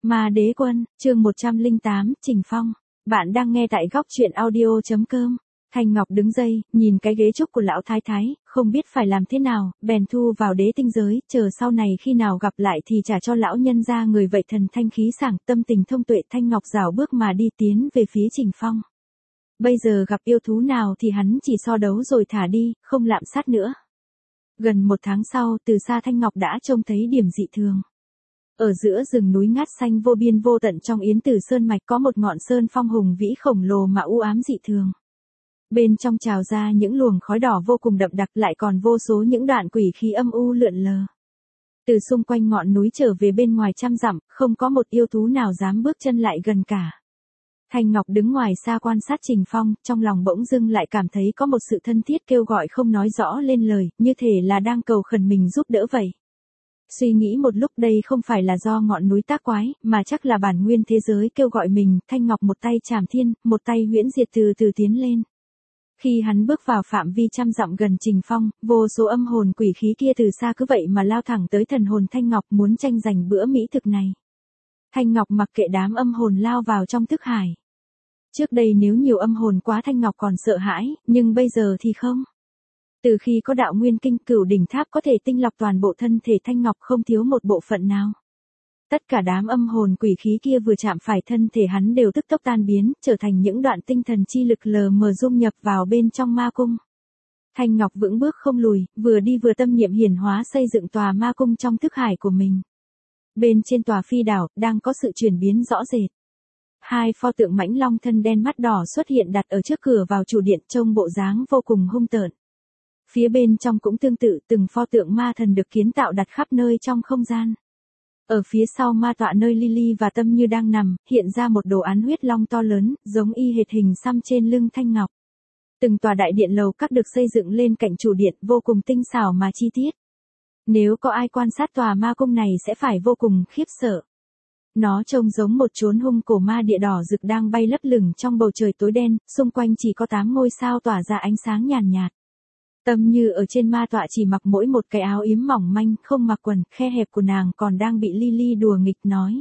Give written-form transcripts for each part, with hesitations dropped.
Ma Đế Quân, chương 108, Trình Phong. Bạn đang nghe tại góc truyện audio.com. Thanh Ngọc đứng dậy, nhìn cái ghế trúc của lão thái thái, không biết phải làm thế nào, bèn thu vào đế tinh giới, chờ sau này khi nào gặp lại thì trả cho lão nhân ra người vậy. Thần thanh khí sảng, tâm tình thông tuệ, Thanh Ngọc rảo bước mà đi tiến về phía Trình Phong. Bây giờ gặp yêu thú nào thì hắn chỉ so đấu rồi thả đi, không lạm sát nữa. Gần một tháng sau, từ xa Thanh Ngọc đã trông thấy điểm dị thường. Ở giữa rừng núi ngát xanh vô biên vô tận trong Yến Tử Sơn mạch có một ngọn sơn phong hùng vĩ khổng lồ mà u ám dị thường. Bên trong trào ra những luồng khói đỏ vô cùng đậm đặc, lại còn vô số những đoạn quỷ khí âm u lượn lờ. Từ xung quanh ngọn núi trở về bên ngoài trăm dặm, không có một yêu thú nào dám bước chân lại gần cả. Thanh Ngọc đứng ngoài xa quan sát Trình Phong, trong lòng bỗng dưng lại cảm thấy có một sự thân thiết kêu gọi không nói rõ lên lời, như thể là đang cầu khẩn mình giúp đỡ vậy. Suy nghĩ một lúc, đây không phải là do ngọn núi tác quái, mà chắc là bản nguyên thế giới kêu gọi mình. Thanh Ngọc một tay trảm thiên, một tay huyễn diệt từ từ tiến lên. Khi hắn bước vào phạm vi trăm dặm gần Trình Phong, vô số âm hồn quỷ khí kia từ xa cứ vậy mà lao thẳng tới thần hồn Thanh Ngọc, muốn tranh giành bữa mỹ thực này. Thanh Ngọc mặc kệ đám âm hồn lao vào trong thức hải. Trước đây nếu nhiều âm hồn quá Thanh Ngọc còn sợ hãi, nhưng bây giờ thì không. Từ khi có đạo nguyên kinh Cửu đỉnh tháp có thể tinh lọc toàn bộ thân thể Thanh Ngọc, không thiếu một bộ phận nào. Tất cả đám âm hồn quỷ khí kia vừa chạm phải thân thể hắn đều tức tốc tan biến, trở thành những đoạn tinh thần chi lực lờ mờ dung nhập vào bên trong ma cung. Thanh Ngọc vững bước không lùi, vừa đi vừa tâm niệm hiển hóa xây dựng tòa ma cung trong thức hải của mình. Bên trên tòa phi đảo, đang có sự chuyển biến rõ rệt. Hai pho tượng mãnh long thân đen mắt đỏ xuất hiện đặt ở trước cửa vào chủ điện, trông bộ dáng vô cùng hung tợn. Phía bên trong cũng tương tự, từng pho tượng ma thần được kiến tạo đặt khắp nơi trong không gian. Ở phía sau ma tọa nơi Lily và Tâm Như đang nằm, hiện ra một đồ án huyết long to lớn, giống y hệt hình xăm trên lưng Thanh Ngọc. Từng tòa đại điện lầu các được xây dựng lên cạnh chủ điện, vô cùng tinh xảo mà chi tiết. Nếu có ai quan sát tòa ma cung này sẽ phải vô cùng khiếp sợ. Nó trông giống một chốn hung cổ ma địa đỏ rực đang bay lấp lửng trong bầu trời tối đen, xung quanh chỉ có 8 ngôi sao tỏa ra ánh sáng nhàn nhạt. Tâm Như ở trên ma tọa chỉ mặc mỗi một cái áo yếm mỏng manh, không mặc quần, khe hẹp của nàng còn đang bị Lily đùa nghịch nói.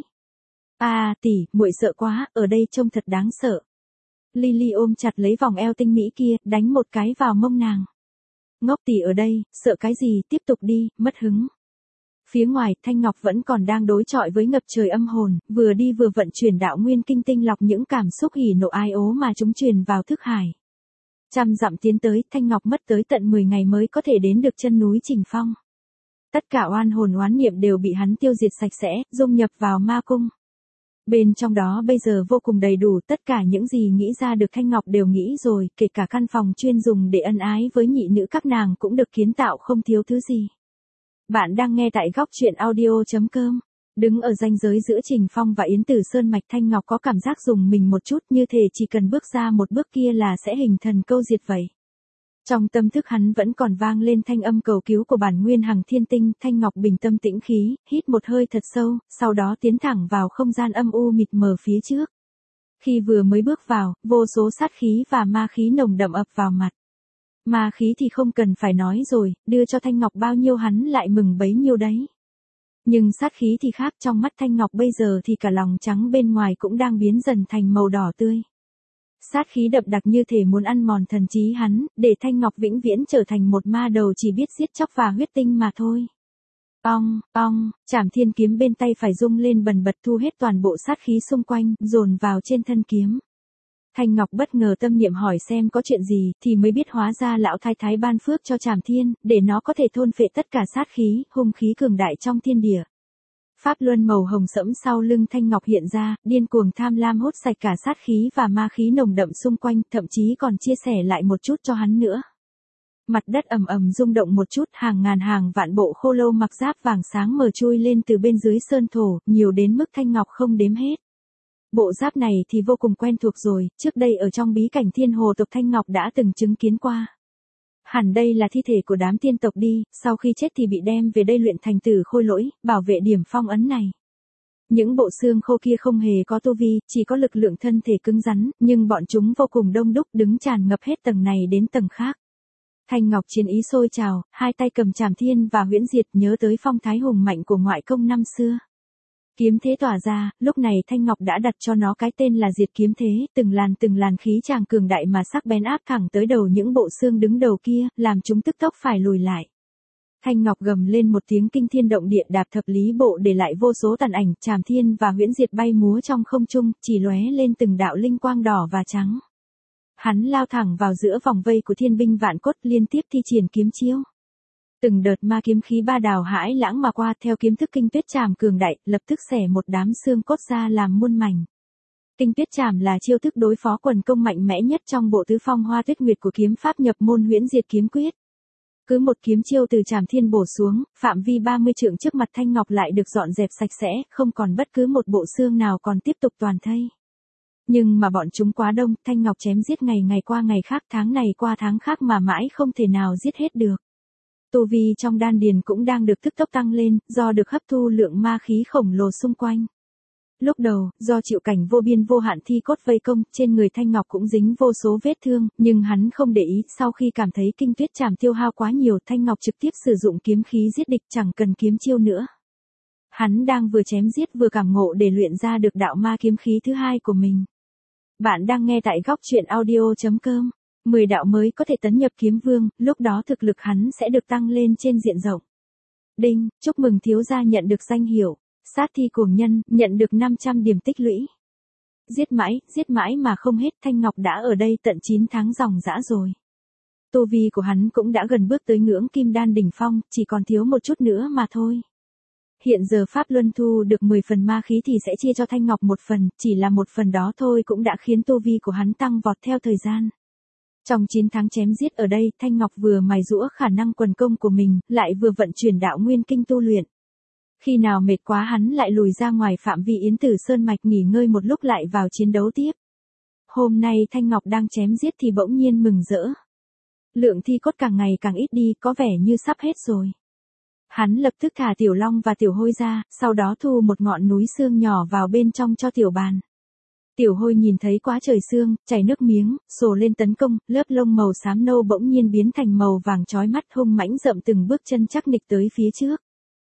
Tỷ, muội sợ quá, ở đây trông thật đáng sợ. Lily ôm chặt lấy vòng eo tinh mỹ kia, đánh một cái vào mông nàng. Ngốc tỷ ở đây, sợ cái gì, tiếp tục đi, mất hứng. Phía ngoài, Thanh Ngọc vẫn còn đang đối chọi với ngập trời âm hồn, vừa đi vừa vận chuyển đạo nguyên kinh tinh lọc những cảm xúc hỉ nộ ai ố mà chúng truyền vào thức hải. Trăm dặm tiến tới, Thanh Ngọc mất tới tận 10 ngày mới có thể đến được chân núi Trình Phong. Tất cả oan hồn oán niệm đều bị hắn tiêu diệt sạch sẽ, dung nhập vào ma cung. Bên trong đó bây giờ vô cùng đầy đủ, tất cả những gì nghĩ ra được Thanh Ngọc đều nghĩ rồi, kể cả căn phòng chuyên dùng để ân ái với nhị nữ các nàng cũng được kiến tạo không thiếu thứ gì. Bạn đang nghe tại góc truyện audio.com. Đứng ở ranh giới giữa Trình Phong và Yến Tử Sơn mạch, Thanh Ngọc có cảm giác dùng mình một chút, như thể chỉ cần bước ra một bước kia là sẽ hình thần câu diệt vậy. Trong tâm thức hắn vẫn còn vang lên thanh âm cầu cứu của bản nguyên hằng thiên tinh. Thanh Ngọc bình tâm tĩnh khí, hít một hơi thật sâu, sau đó tiến thẳng vào không gian âm u mịt mờ phía trước. Khi vừa mới bước vào, vô số sát khí và ma khí nồng đậm ập vào mặt. Ma khí thì không cần phải nói rồi, đưa cho Thanh Ngọc bao nhiêu hắn lại mừng bấy nhiêu đấy. Nhưng sát khí thì khác, trong mắt Thanh Ngọc bây giờ thì cả lòng trắng bên ngoài cũng đang biến dần thành màu đỏ tươi. Sát khí đậm đặc như thể muốn ăn mòn thần trí hắn, để Thanh Ngọc vĩnh viễn trở thành một ma đầu chỉ biết giết chóc và huyết tinh mà thôi. Ong, ong, Trảm Thiên kiếm bên tay phải rung lên bần bật, thu hết toàn bộ sát khí xung quanh, dồn vào trên thân kiếm. Thanh Ngọc bất ngờ tâm niệm hỏi xem có chuyện gì, thì mới biết hóa ra lão thái thái ban phước cho Trảm Thiên, để nó có thể thôn phệ tất cả sát khí, hung khí cường đại trong thiên địa. Pháp luân màu hồng sẫm sau lưng Thanh Ngọc hiện ra, điên cuồng tham lam hút sạch cả sát khí và ma khí nồng đậm xung quanh, thậm chí còn chia sẻ lại một chút cho hắn nữa. Mặt đất ầm ầm rung động một chút, hàng ngàn hàng vạn bộ khô lâu mặc giáp vàng sáng mờ chui lên từ bên dưới sơn thổ, nhiều đến mức Thanh Ngọc không đếm hết. Bộ giáp này thì vô cùng quen thuộc rồi, trước đây ở trong bí cảnh Thiên Hồ tộc Thanh Ngọc đã từng chứng kiến qua. Hẳn đây là thi thể của đám tiên tộc đi, sau khi chết thì bị đem về đây luyện thành tử khôi lỗi, bảo vệ điểm phong ấn này. Những bộ xương khô kia không hề có tu vi, chỉ có lực lượng thân thể cứng rắn, nhưng bọn chúng vô cùng đông đúc, đứng tràn ngập hết tầng này đến tầng khác. Thanh Ngọc chiến ý sôi trào, hai tay cầm Trảm Thiên và huyễn diệt, nhớ tới phong thái hùng mạnh của ngoại công năm xưa. Kiếm thế tỏa ra, lúc này Thanh Ngọc đã đặt cho nó cái tên là Diệt Kiếm Thế, từng làn khí tràng cường đại mà sắc bén áp thẳng tới đầu những bộ xương đứng đầu kia, làm chúng tức tốc phải lùi lại. Thanh Ngọc gầm lên một tiếng kinh thiên động địa, đạp thập lý bộ để lại vô số tàn ảnh, Trảm Thiên và Huyễn Diệt bay múa trong không trung, chỉ lóe lên từng đạo linh quang đỏ và trắng. Hắn lao thẳng vào giữa vòng vây của thiên binh vạn cốt, liên tiếp thi triển kiếm chiêu. Từng đợt ma kiếm khí ba đào hãi lãng mà qua, theo kiếm thức Kinh Tuyết Trảm cường đại, lập tức xẻ một đám xương cốt ra làm muôn mảnh. Kinh Tuyết Trảm là chiêu thức đối phó quần công mạnh mẽ nhất trong bộ tứ phong Hoa Tuyết Nguyệt của kiếm pháp nhập môn Huyễn Diệt Kiếm Quyết. Cứ một kiếm chiêu từ Trảm Thiên bổ xuống, phạm vi 30 trượng trước mặt Thanh Ngọc lại được dọn dẹp sạch sẽ, không còn bất cứ một bộ xương nào còn tiếp tục toàn thây. Nhưng mà bọn chúng quá đông, Thanh Ngọc chém giết ngày qua ngày khác, tháng này qua tháng khác mà mãi không thể nào giết hết được. Tu vi trong đan điền cũng đang được tức tốc tăng lên, do được hấp thu lượng ma khí khổng lồ xung quanh. Lúc đầu, do chịu cảnh vô biên vô hạn thi cốt vây công, trên người Thanh Ngọc cũng dính vô số vết thương, nhưng hắn không để ý, sau khi cảm thấy Kinh Tuyết Trảm tiêu hao quá nhiều, Thanh Ngọc trực tiếp sử dụng kiếm khí giết địch, chẳng cần kiếm chiêu nữa. Hắn đang vừa chém giết vừa cảm ngộ để luyện ra được đạo ma kiếm khí thứ hai của mình. Bạn đang nghe tại góc truyện audio.com. 10 đạo mới có thể tấn nhập kiếm vương, lúc đó thực lực hắn sẽ được tăng lên trên diện rộng. Đinh, chúc mừng thiếu gia nhận được danh hiệu sát thi cuồng nhân, nhận được 500 điểm tích lũy. Giết mãi mà không hết, Thanh Ngọc đã ở đây tận 9 tháng ròng rã rồi. Tu vi của hắn cũng đã gần bước tới ngưỡng kim đan đỉnh phong, chỉ còn thiếu một chút nữa mà thôi. Hiện giờ Pháp Luân thu được 10 phần ma khí thì sẽ chia cho Thanh Ngọc một phần, chỉ là một phần đó thôi cũng đã khiến tu vi của hắn tăng vọt theo thời gian. Trong 9 tháng chém giết ở đây, Thanh Ngọc vừa mài giũa khả năng quần công của mình, lại vừa vận chuyển đạo nguyên kinh tu luyện. Khi nào mệt quá hắn lại lùi ra ngoài phạm vi Yến Tử Sơn Mạch nghỉ ngơi một lúc lại vào chiến đấu tiếp. Hôm nay Thanh Ngọc đang chém giết thì bỗng nhiên mừng rỡ. Lượng thi cốt càng ngày càng ít đi, có vẻ như sắp hết rồi. Hắn lập tức thả Tiểu Long và Tiểu Hôi ra, sau đó thu một ngọn núi xương nhỏ vào bên trong cho Tiểu Bàn. Tiểu Hôi nhìn thấy quá trời xương, chảy nước miếng, sồ lên tấn công, lớp lông màu xám nâu bỗng nhiên biến thành màu vàng chói mắt, hung mãnh rậm từng bước chân chắc nịch tới phía trước.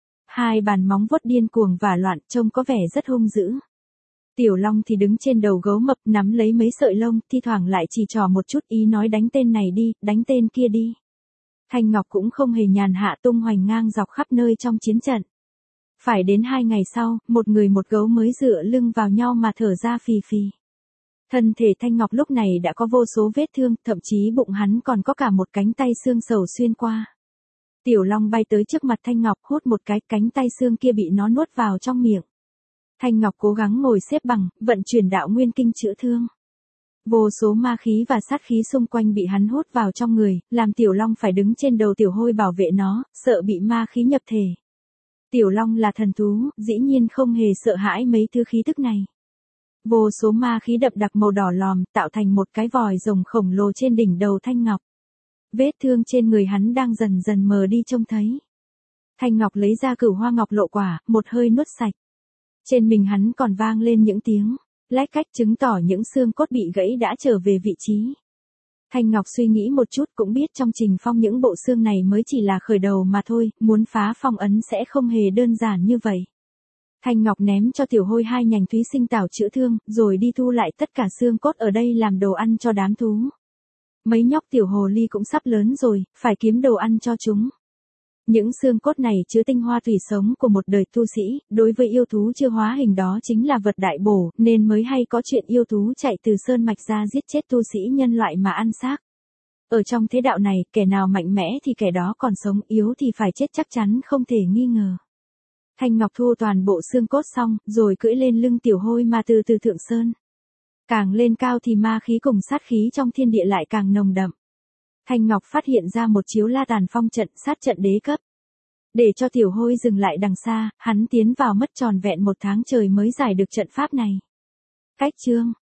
Hai bàn móng vuốt điên cuồng và loạn, trông có vẻ rất hung dữ. Tiểu Long thì đứng trên đầu gấu mập, nắm lấy mấy sợi lông, thi thoảng lại chỉ trỏ một chút, ý nói đánh tên này đi, đánh tên kia đi. Thanh Ngọc cũng không hề nhàn hạ, tung hoành ngang dọc khắp nơi trong chiến trận. Phải đến 2 ngày sau, một người một gấu mới dựa lưng vào nhau mà thở ra phì phì. Thân thể Thanh Ngọc lúc này đã có vô số vết thương, thậm chí bụng hắn còn có cả một cánh tay xương sầu xuyên qua. Tiểu Long bay tới trước mặt Thanh Ngọc, hút một cái, cánh tay xương kia bị nó nuốt vào trong miệng. Thanh Ngọc cố gắng ngồi xếp bằng, vận chuyển đạo nguyên kinh chữa thương. Vô số ma khí và sát khí xung quanh bị hắn hút vào trong người, làm Tiểu Long phải đứng trên đầu Tiểu Hôi bảo vệ nó, sợ bị ma khí nhập thể. Tiểu Long là thần thú, dĩ nhiên không hề sợ hãi mấy thứ khí tức này. Vô số ma khí đậm đặc màu đỏ lòm, tạo thành một cái vòi rồng khổng lồ trên đỉnh đầu Thanh Ngọc. Vết thương trên người hắn đang dần dần mờ đi trông thấy. Thanh Ngọc lấy ra Cửu Hoa Ngọc Lộ Quả, một hơi nuốt sạch. Trên mình hắn còn vang lên những tiếng lách cách, chứng tỏ những xương cốt bị gãy đã trở về vị trí. Thanh Ngọc suy nghĩ một chút, cũng biết trong Trình Phong những bộ xương này mới chỉ là khởi đầu mà thôi, muốn phá phong ấn sẽ không hề đơn giản như vậy. Thanh Ngọc ném cho Tiểu Hôi 2 nhành thúy sinh tảo chữa thương, rồi đi thu lại tất cả xương cốt ở đây làm đồ ăn cho đám thú. Mấy nhóc tiểu hồ ly cũng sắp lớn rồi, phải kiếm đồ ăn cho chúng. Những xương cốt này chứa tinh hoa thủy sống của một đời tu sĩ, đối với yêu thú chưa hóa hình đó chính là vật đại bổ, nên mới hay có chuyện yêu thú chạy từ sơn mạch ra giết chết tu sĩ nhân loại mà ăn xác. Ở trong thế đạo này, kẻ nào mạnh mẽ thì kẻ đó còn sống, yếu thì phải chết chắc chắn không thể nghi ngờ. Thanh Ngọc thu toàn bộ xương cốt xong, rồi cưỡi lên lưng Tiểu Hôi mà từ từ thượng sơn. Càng lên cao thì ma khí cùng sát khí trong thiên địa lại càng nồng đậm. Thanh Ngọc phát hiện ra một chiếu La Tàn Phong trận, sát trận đế cấp. Để cho Tiểu Hôi dừng lại đằng xa, hắn tiến vào mất tròn vẹn 1 tháng trời mới giải được trận pháp này. Cách chương